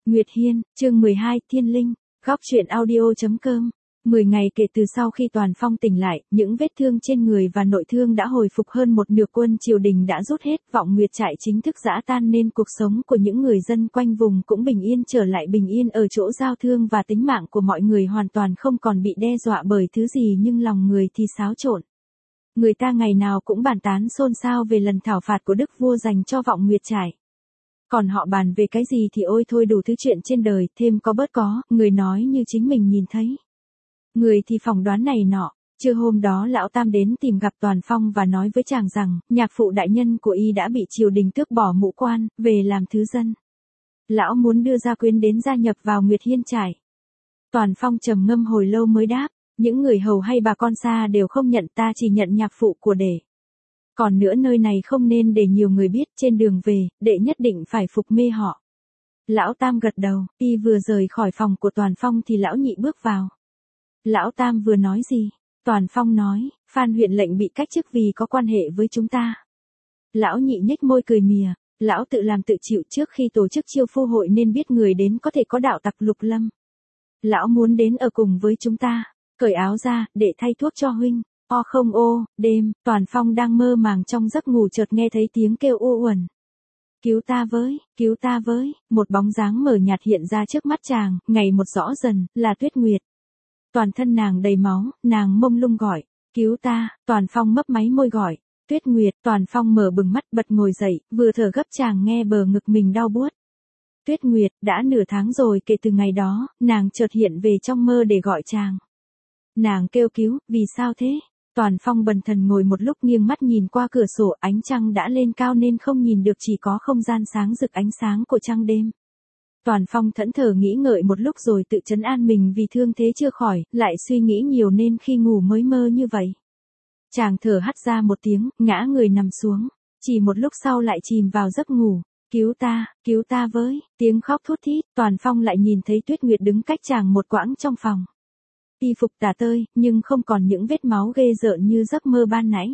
Nguyệt Hiên, chương 12, Thiên Linh, góc truyện audio.com. 10 ngày kể từ sau khi Toàn Phong tỉnh lại, những vết thương trên người và nội thương đã hồi phục hơn một nửa, quân triều đình đã rút hết, Vọng Nguyệt trại chính thức giã tan nên cuộc sống của những người dân quanh vùng cũng bình yên trở lại, bình yên ở chỗ giao thương và tính mạng của mọi người hoàn toàn không còn bị đe dọa bởi thứ gì, nhưng lòng người thì xáo trộn. Người ta ngày nào cũng bàn tán xôn xao về lần thảo phạt của Đức Vua dành cho Vọng Nguyệt trại. Còn họ bàn về cái gì thì ôi thôi, đủ thứ chuyện trên đời, thêm có bớt có, người nói như chính mình nhìn thấy. Người thì phỏng đoán này nọ. Trưa hôm đó lão Tam đến tìm gặp Toàn Phong và nói với chàng rằng, nhạc phụ đại nhân của y đã bị triều đình tước bỏ mũ quan, về làm thứ dân. Lão muốn đưa gia quyến đến gia nhập vào Nguyệt Hiên trại. Toàn Phong trầm ngâm hồi lâu mới đáp, những người hầu hay bà con xa đều không nhận, ta chỉ nhận nhạc phụ của đệ. Còn nữa, nơi này không nên để nhiều người biết, trên đường về, đệ nhất định phải phục mê họ. Lão Tam gật đầu, y vừa rời khỏi phòng của Toàn Phong thì lão Nhị bước vào. Lão Tam vừa nói gì? Toàn Phong nói, Phan huyện lệnh bị cách chức vì có quan hệ với chúng ta. Lão Nhị nhếch môi cười mỉa, lão tự làm tự chịu, trước khi tổ chức chiêu phu hội nên biết người đến có thể có đạo tặc Lục Lâm. Lão muốn đến ở cùng với chúng ta, cởi áo ra, để thay thuốc cho huynh. O không ô, đêm, Toàn Phong đang mơ màng trong giấc ngủ chợt nghe thấy tiếng kêu u uẩn. Cứu ta với, một bóng dáng mờ nhạt hiện ra trước mắt chàng, ngày một rõ dần, là Tuyết Nguyệt. Toàn thân nàng đầy máu, nàng mông lung gọi, cứu ta, Toàn Phong mấp máy môi gọi, Tuyết Nguyệt, Toàn Phong mở bừng mắt bật ngồi dậy, vừa thở gấp chàng nghe bờ ngực mình đau buốt. Tuyết Nguyệt, đã nửa tháng rồi kể từ ngày đó, nàng chợt hiện về trong mơ để gọi chàng. Nàng kêu cứu, vì sao thế? Toàn Phong bần thần ngồi một lúc nghiêng mắt nhìn qua cửa sổ, ánh trăng đã lên cao nên không nhìn được, chỉ có không gian sáng rực ánh sáng của trăng đêm. Toàn Phong thẫn thờ nghĩ ngợi một lúc rồi tự trấn an mình vì thương thế chưa khỏi, lại suy nghĩ nhiều nên khi ngủ mới mơ như vậy. Chàng thở hắt ra một tiếng, ngã người nằm xuống, chỉ một lúc sau lại chìm vào giấc ngủ. Cứu ta với, tiếng khóc thút thít, Toàn Phong lại nhìn thấy Tuyết Nguyệt đứng cách chàng một quãng trong phòng. Y phục tả tơi, nhưng không còn những vết máu ghê rợn như giấc mơ ban nãy.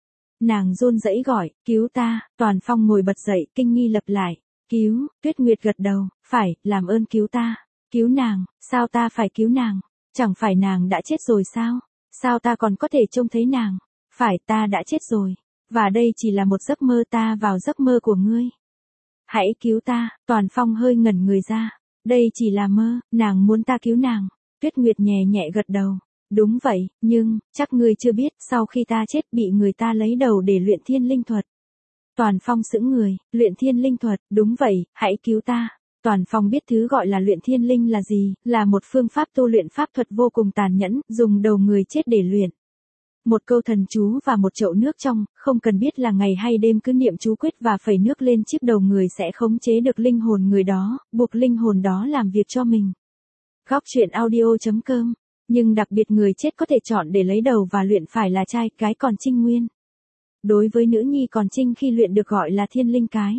Nàng run rẩy gọi, cứu ta, Toàn Phong ngồi bật dậy, kinh nghi lặp lại, cứu, Tuyết Nguyệt gật đầu, phải, làm ơn cứu ta, cứu nàng, sao ta phải cứu nàng, chẳng phải nàng đã chết rồi sao, sao ta còn có thể trông thấy nàng, phải, ta đã chết rồi, và đây chỉ là một giấc mơ, ta vào giấc mơ của ngươi. Hãy cứu ta, Toàn Phong hơi ngẩn người ra, đây chỉ là mơ, nàng muốn ta cứu nàng. Tuyết Nguyệt nhẹ nhẹ gật đầu, đúng vậy, nhưng, chắc ngươi chưa biết, sau khi ta chết bị người ta lấy đầu để luyện thiên linh thuật. Toàn Phong sững người, luyện thiên linh thuật, đúng vậy, hãy cứu ta. Toàn Phong biết thứ gọi là luyện thiên linh là gì, là một phương pháp tu luyện pháp thuật vô cùng tàn nhẫn, dùng đầu người chết để luyện. Một câu thần chú và một chậu nước trong, không cần biết là ngày hay đêm cứ niệm chú quyết và phẩy nước lên chiếc đầu người sẽ khống chế được linh hồn người đó, buộc linh hồn đó làm việc cho mình. Góc truyện audio.com, nhưng đặc biệt người chết có thể chọn để lấy đầu và luyện phải là trai, cái còn trinh nguyên. Đối với nữ nhi còn trinh khi luyện được gọi là thiên linh cái.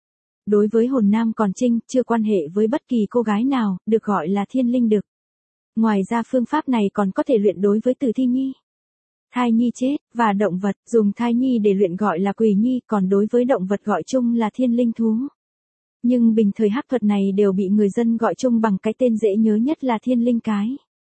Đối với hồn nam còn trinh, chưa quan hệ với bất kỳ cô gái nào, được gọi là thiên linh đực. Ngoài ra phương pháp này còn có thể luyện đối với tử thi nhi, thai nhi chết, và động vật, dùng thai nhi để luyện gọi là quỷ nhi, còn đối với động vật gọi chung là thiên linh thú. Nhưng bình thời hắc thuật này đều bị người dân gọi chung bằng cái tên dễ nhớ nhất là thiên linh cái.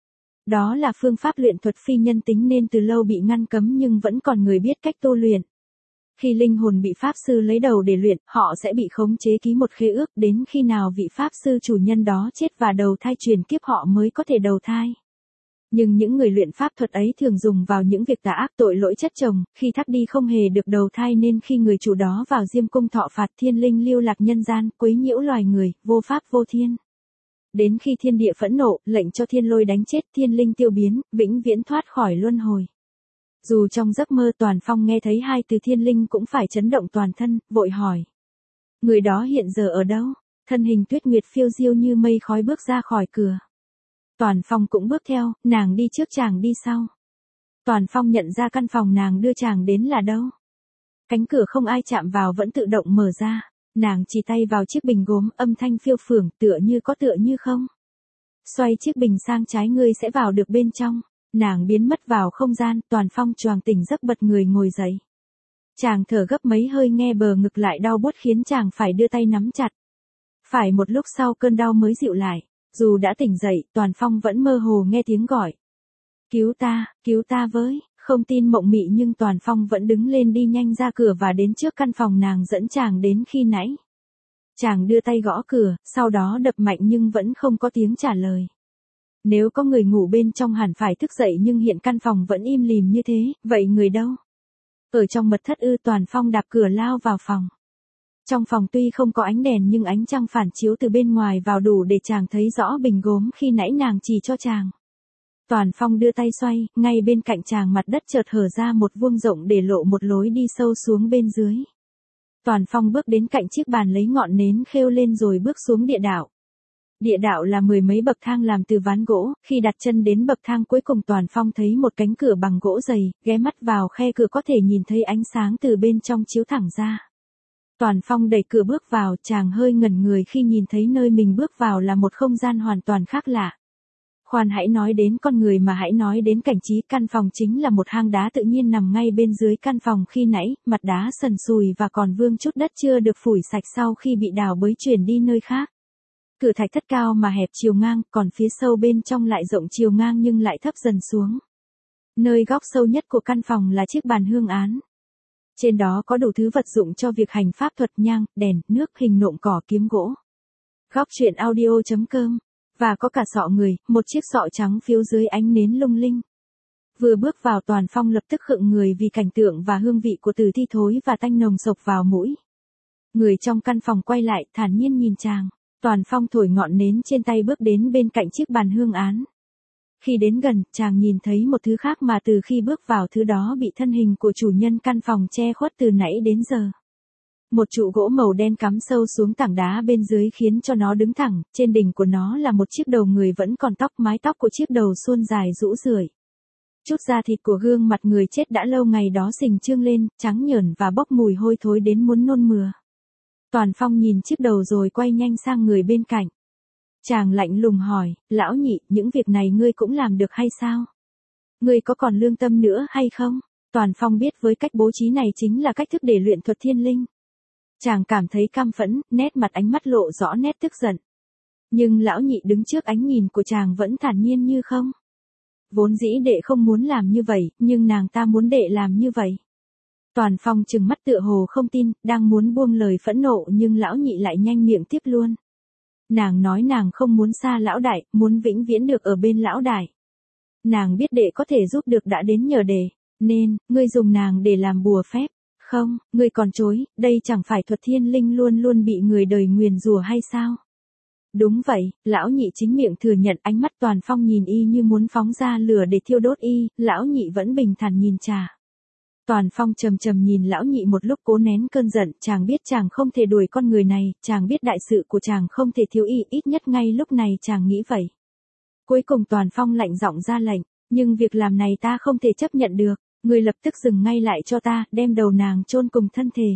Đó là phương pháp luyện thuật phi nhân tính nên từ lâu bị ngăn cấm nhưng vẫn còn người biết cách tu luyện. Khi linh hồn bị pháp sư lấy đầu để luyện, họ sẽ bị khống chế ký một khế ước, đến khi nào vị pháp sư chủ nhân đó chết và đầu thai truyền kiếp họ mới có thể đầu thai. Nhưng những người luyện pháp thuật ấy thường dùng vào những việc tà ác, tội lỗi chất chồng, khi thác đi không hề được đầu thai nên khi người chủ đó vào diêm cung thọ phạt, thiên linh lưu lạc nhân gian, quấy nhiễu loài người, vô pháp vô thiên. Đến khi thiên địa phẫn nộ, lệnh cho thiên lôi đánh chết, thiên linh tiêu biến, vĩnh viễn thoát khỏi luân hồi. Dù trong giấc mơ Toàn Phong nghe thấy hai từ thiên linh cũng phải chấn động toàn thân, vội hỏi. Người đó hiện giờ ở đâu? Thân hình Tuyết Nguyệt phiêu diêu như mây khói bước ra khỏi cửa. Toàn Phong cũng bước theo, nàng đi trước chàng đi sau. Toàn Phong nhận ra căn phòng nàng đưa chàng đến là đâu. Cánh cửa không ai chạm vào vẫn tự động mở ra, nàng chỉ tay vào chiếc bình gốm, âm thanh phiêu phưởng, tựa như không. Xoay chiếc bình sang trái ngươi sẽ vào được bên trong. Nàng biến mất vào không gian, Toàn Phong choàng tỉnh giấc bật người ngồi dậy. Chàng thở gấp mấy hơi nghe bờ ngực lại đau buốt khiến chàng phải đưa tay nắm chặt. Phải một lúc sau cơn đau mới dịu lại, dù đã tỉnh dậy, Toàn Phong vẫn mơ hồ nghe tiếng gọi. Cứu ta với, không tin mộng mị nhưng Toàn Phong vẫn đứng lên đi nhanh ra cửa và đến trước căn phòng nàng dẫn chàng đến khi nãy. Chàng đưa tay gõ cửa, sau đó đập mạnh nhưng vẫn không có tiếng trả lời. Nếu có người ngủ bên trong hẳn phải thức dậy nhưng hiện căn phòng vẫn im lìm như thế, vậy người đâu? Ở trong mật thất ư? Toàn Phong đạp cửa lao vào phòng. Trong phòng tuy không có ánh đèn nhưng ánh trăng phản chiếu từ bên ngoài vào đủ để chàng thấy rõ bình gốm khi nãy nàng chỉ cho chàng. Toàn Phong đưa tay xoay, ngay bên cạnh chàng mặt đất chợt hở ra một vuông rộng để lộ một lối đi sâu xuống bên dưới. Toàn Phong bước đến cạnh chiếc bàn lấy ngọn nến khêu lên rồi bước xuống địa đạo. Địa đạo là mười mấy bậc thang làm từ ván gỗ, khi đặt chân đến bậc thang cuối cùng Toàn Phong thấy một cánh cửa bằng gỗ dày, ghé mắt vào khe cửa có thể nhìn thấy ánh sáng từ bên trong chiếu thẳng ra. Toàn Phong đẩy cửa bước vào, chàng hơi ngẩn người khi nhìn thấy nơi mình bước vào là một không gian hoàn toàn khác lạ. Khoan hãy nói đến con người mà hãy nói đến cảnh trí, căn phòng chính là một hang đá tự nhiên nằm ngay bên dưới căn phòng khi nãy, mặt đá sần sùi và còn vương chút đất chưa được phủi sạch sau khi bị đào bới chuyển đi nơi khác. Cửa thạch thất cao mà hẹp chiều ngang, còn phía sâu bên trong lại rộng chiều ngang nhưng lại thấp dần xuống. Nơi góc sâu nhất của căn phòng là chiếc bàn hương án. Trên đó có đủ thứ vật dụng cho việc hành pháp thuật, nhang, đèn, nước, hình nộm cỏ, kiếm gỗ. Góc truyện audio.com. Và có cả sọ người, một chiếc sọ trắng phiếu dưới ánh nến lung linh. Vừa bước vào Toàn Phong lập tức khựng người vì cảnh tượng và hương vị của tử thi thối và tanh nồng sộc vào mũi. Người trong căn phòng quay lại, thản nhiên nhìn chàng. Toàn Phong thổi ngọn nến trên tay bước đến bên cạnh chiếc bàn hương án. Khi đến gần, chàng nhìn thấy một thứ khác mà từ khi bước vào thứ đó bị thân hình của chủ nhân căn phòng che khuất từ nãy đến giờ. Một trụ gỗ màu đen cắm sâu xuống tảng đá bên dưới khiến cho nó đứng thẳng, trên đỉnh của nó là một chiếc đầu người vẫn còn tóc, mái tóc của chiếc đầu suôn dài rũ rượi. Chút da thịt của gương mặt người chết đã lâu ngày đó sình trương lên, trắng nhởn và bốc mùi hôi thối đến muốn nôn mửa. Toàn Phong nhìn chiếc đầu rồi quay nhanh sang người bên cạnh. Chàng lạnh lùng hỏi, lão nhị, những việc này ngươi cũng làm được hay sao? Ngươi có còn lương tâm nữa hay không? Toàn Phong biết với cách bố trí này chính là cách thức để luyện thuật thiên linh. Chàng cảm thấy căm phẫn, nét mặt ánh mắt lộ rõ nét tức giận. Nhưng lão nhị đứng trước ánh nhìn của chàng vẫn thản nhiên như không. Vốn dĩ đệ không muốn làm như vậy, nhưng nàng ta muốn đệ làm như vậy. Toàn Phong trừng mắt tựa hồ không tin, đang muốn buông lời phẫn nộ nhưng lão nhị lại nhanh miệng tiếp luôn. Nàng nói nàng không muốn xa lão đại, muốn vĩnh viễn được ở bên lão đại. Nàng biết đệ có thể giúp được đã đến nhờ đệ, nên, ngươi dùng nàng để làm bùa phép. Không, ngươi còn chối, đây chẳng phải thuật thiên linh luôn luôn bị người đời nguyền rủa hay sao? Đúng vậy, lão nhị chính miệng thừa nhận. Ánh mắt Toàn Phong nhìn y như muốn phóng ra lửa để thiêu đốt y, lão nhị vẫn bình thản nhìn trà. Toàn Phong trầm trầm nhìn lão nhị một lúc cố nén cơn giận, chàng biết chàng không thể đuổi con người này, chàng biết đại sự của chàng không thể thiếu y, ít nhất ngay lúc này chàng nghĩ vậy. Cuối cùng Toàn Phong lạnh giọng ra lệnh, nhưng việc làm này ta không thể chấp nhận được. Người lập tức dừng ngay lại cho ta, đem đầu nàng chôn cùng thân thể.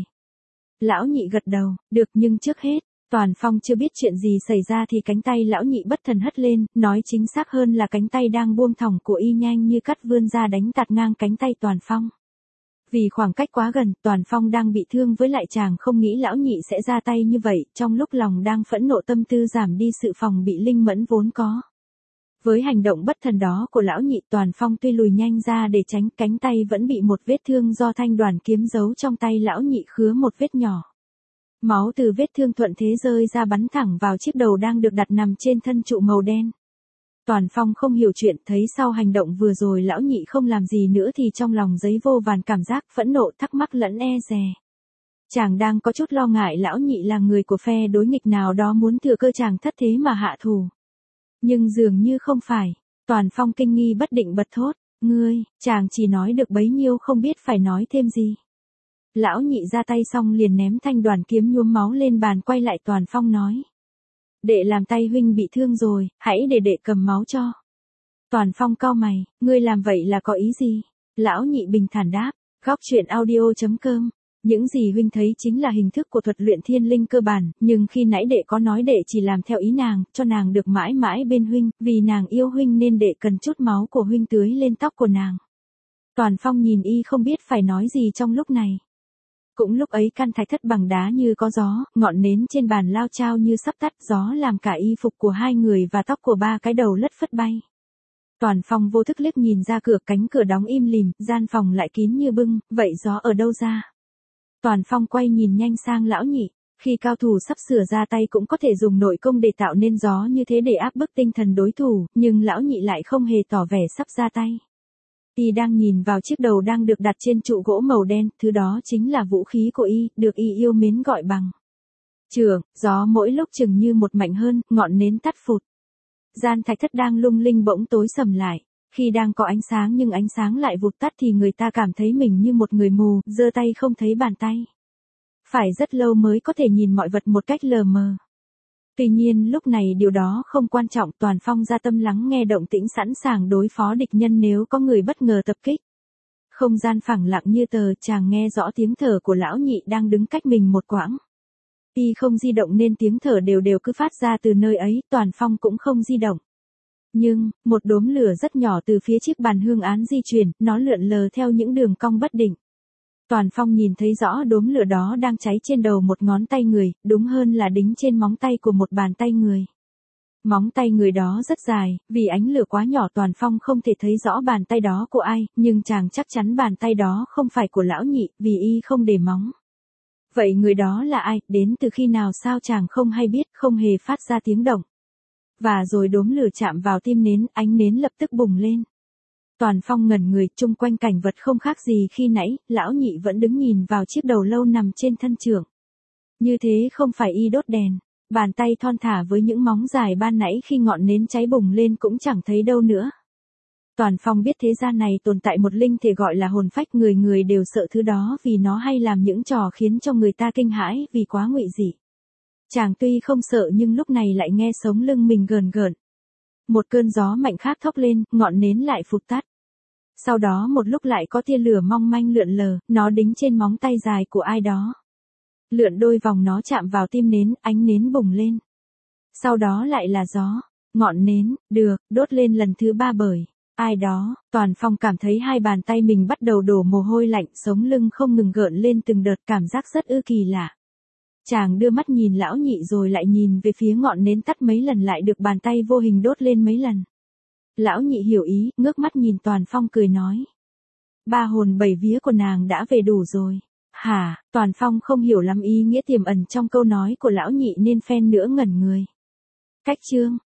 Lão nhị gật đầu, được, nhưng trước hết, Toàn Phong chưa biết chuyện gì xảy ra thì cánh tay lão nhị bất thần hất lên, nói chính xác hơn là cánh tay đang buông thõng của y nhanh như cắt vươn ra đánh tạt ngang cánh tay Toàn Phong. Vì khoảng cách quá gần, Toàn Phong đang bị thương với lại chàng không nghĩ lão nhị sẽ ra tay như vậy, trong lúc lòng đang phẫn nộ tâm tư giảm đi sự phòng bị linh mẫn vốn có. Với hành động bất thần đó của lão nhị, Toàn Phong tuy lùi nhanh ra để tránh, cánh tay vẫn bị một vết thương do thanh đoàn kiếm giấu trong tay lão nhị khứa một vết nhỏ. Máu từ vết thương thuận thế rơi ra bắn thẳng vào chiếc đầu đang được đặt nằm trên thân trụ màu đen. Toàn Phong không hiểu chuyện, thấy sau hành động vừa rồi lão nhị không làm gì nữa thì trong lòng dấy vô vàn cảm giác phẫn nộ, thắc mắc lẫn e dè. Chàng đang có chút lo ngại lão nhị là người của phe đối nghịch nào đó muốn thừa cơ chàng thất thế mà hạ thủ. Nhưng dường như không phải. Toàn Phong kinh nghi bất định bật thốt, ngươi, chàng chỉ nói được bấy nhiêu không biết phải nói thêm gì. Lão nhị ra tay xong liền ném thanh đoàn kiếm nhuốm máu lên bàn, quay lại Toàn Phong nói. Đệ làm tay huynh bị thương rồi, hãy để đệ cầm máu cho. Toàn Phong cau mày, ngươi làm vậy là có ý gì? Lão nhị bình thản đáp, góc truyện audio.com. Những gì huynh thấy chính là hình thức của thuật luyện thiên linh cơ bản, nhưng khi nãy đệ có nói đệ chỉ làm theo ý nàng, cho nàng được mãi mãi bên huynh, vì nàng yêu huynh nên đệ cần chút máu của huynh tưới lên tóc của nàng. Toàn Phong nhìn y không biết phải nói gì trong lúc này. Cũng lúc ấy căn thạch thất bằng đá như có gió, ngọn nến trên bàn lao chao như sắp tắt, gió làm cả y phục của hai người và tóc của ba cái đầu lất phất bay. Toàn Phong vô thức liếc nhìn ra cửa, cánh cửa đóng im lìm, gian phòng lại kín như bưng, vậy gió ở đâu ra? Toàn Phong quay nhìn nhanh sang lão nhị, khi cao thủ sắp sửa ra tay cũng có thể dùng nội công để tạo nên gió như thế để áp bức tinh thần đối thủ, nhưng lão nhị lại không hề tỏ vẻ sắp ra tay. Y đang nhìn vào chiếc đầu đang được đặt trên trụ gỗ màu đen, thứ đó chính là vũ khí của y, được y yêu mến gọi bằng trường. Gió mỗi lúc chừng như một mạnh hơn, ngọn nến tắt phụt. Gian thạch thất đang lung linh bỗng tối sầm lại. Khi đang có ánh sáng nhưng ánh sáng lại vụt tắt thì người ta cảm thấy mình như một người mù, giơ tay không thấy bàn tay. Phải rất lâu mới có thể nhìn mọi vật một cách lờ mờ. Tuy nhiên lúc này điều đó không quan trọng, Toàn Phong ra tâm lắng nghe động tĩnh sẵn sàng đối phó địch nhân nếu có người bất ngờ tập kích. Không gian phẳng lặng như tờ, chàng nghe rõ tiếng thở của lão nhị đang đứng cách mình một quãng. Y không di động nên tiếng thở đều đều cứ phát ra từ nơi ấy, Toàn Phong cũng không di động. Nhưng, một đốm lửa rất nhỏ từ phía chiếc bàn hương án di chuyển, nó lượn lờ theo những đường cong bất định. Toàn Phong nhìn thấy rõ đốm lửa đó đang cháy trên đầu một ngón tay người, đúng hơn là đính trên móng tay của một bàn tay người. Móng tay người đó rất dài, vì ánh lửa quá nhỏ Toàn Phong không thể thấy rõ bàn tay đó của ai, nhưng chàng chắc chắn bàn tay đó không phải của lão nhị, vì y không để móng. Vậy người đó là ai, đến từ khi nào sao chàng không hay biết, không hề phát ra tiếng động. Và rồi đốm lửa chạm vào tim nến, ánh nến lập tức bùng lên. Toàn Phong ngẩn người, chung quanh cảnh vật không khác gì khi nãy, lão nhị vẫn đứng nhìn vào chiếc đầu lâu nằm trên thân trưởng. Như thế không phải y đốt đèn, bàn tay thon thả với những móng dài ban nãy khi ngọn nến cháy bùng lên cũng chẳng thấy đâu nữa. Toàn Phong biết thế gian này tồn tại một linh thể gọi là hồn phách, người người đều sợ thứ đó vì nó hay làm những trò khiến cho người ta kinh hãi vì quá ngụy dị. Chàng tuy không sợ nhưng lúc này lại nghe sống lưng mình gờn gợn. Một cơn gió mạnh khác thốc lên, ngọn nến lại phụt tắt. Sau đó một lúc lại có tia lửa mong manh lượn lờ, nó đính trên móng tay dài của ai đó. Lượn đôi vòng nó chạm vào tim nến, ánh nến bùng lên. Sau đó lại là gió, ngọn nến, được, đốt lên lần thứ 3 bởi ai đó. Toàn Phong cảm thấy hai bàn tay mình bắt đầu đổ mồ hôi lạnh, sống lưng không ngừng gợn lên từng đợt, cảm giác rất kỳ lạ. Chàng đưa mắt nhìn lão nhị rồi lại nhìn về phía ngọn nến tắt mấy lần lại được bàn tay vô hình đốt lên mấy lần. Lão nhị hiểu ý, ngước mắt nhìn Toàn Phong cười nói. 3 hồn 7 vía của nàng đã về đủ rồi. Hả? Toàn Phong không hiểu lắm ý nghĩa tiềm ẩn trong câu nói của lão nhị nên phen nữa ngẩn người. Cách chương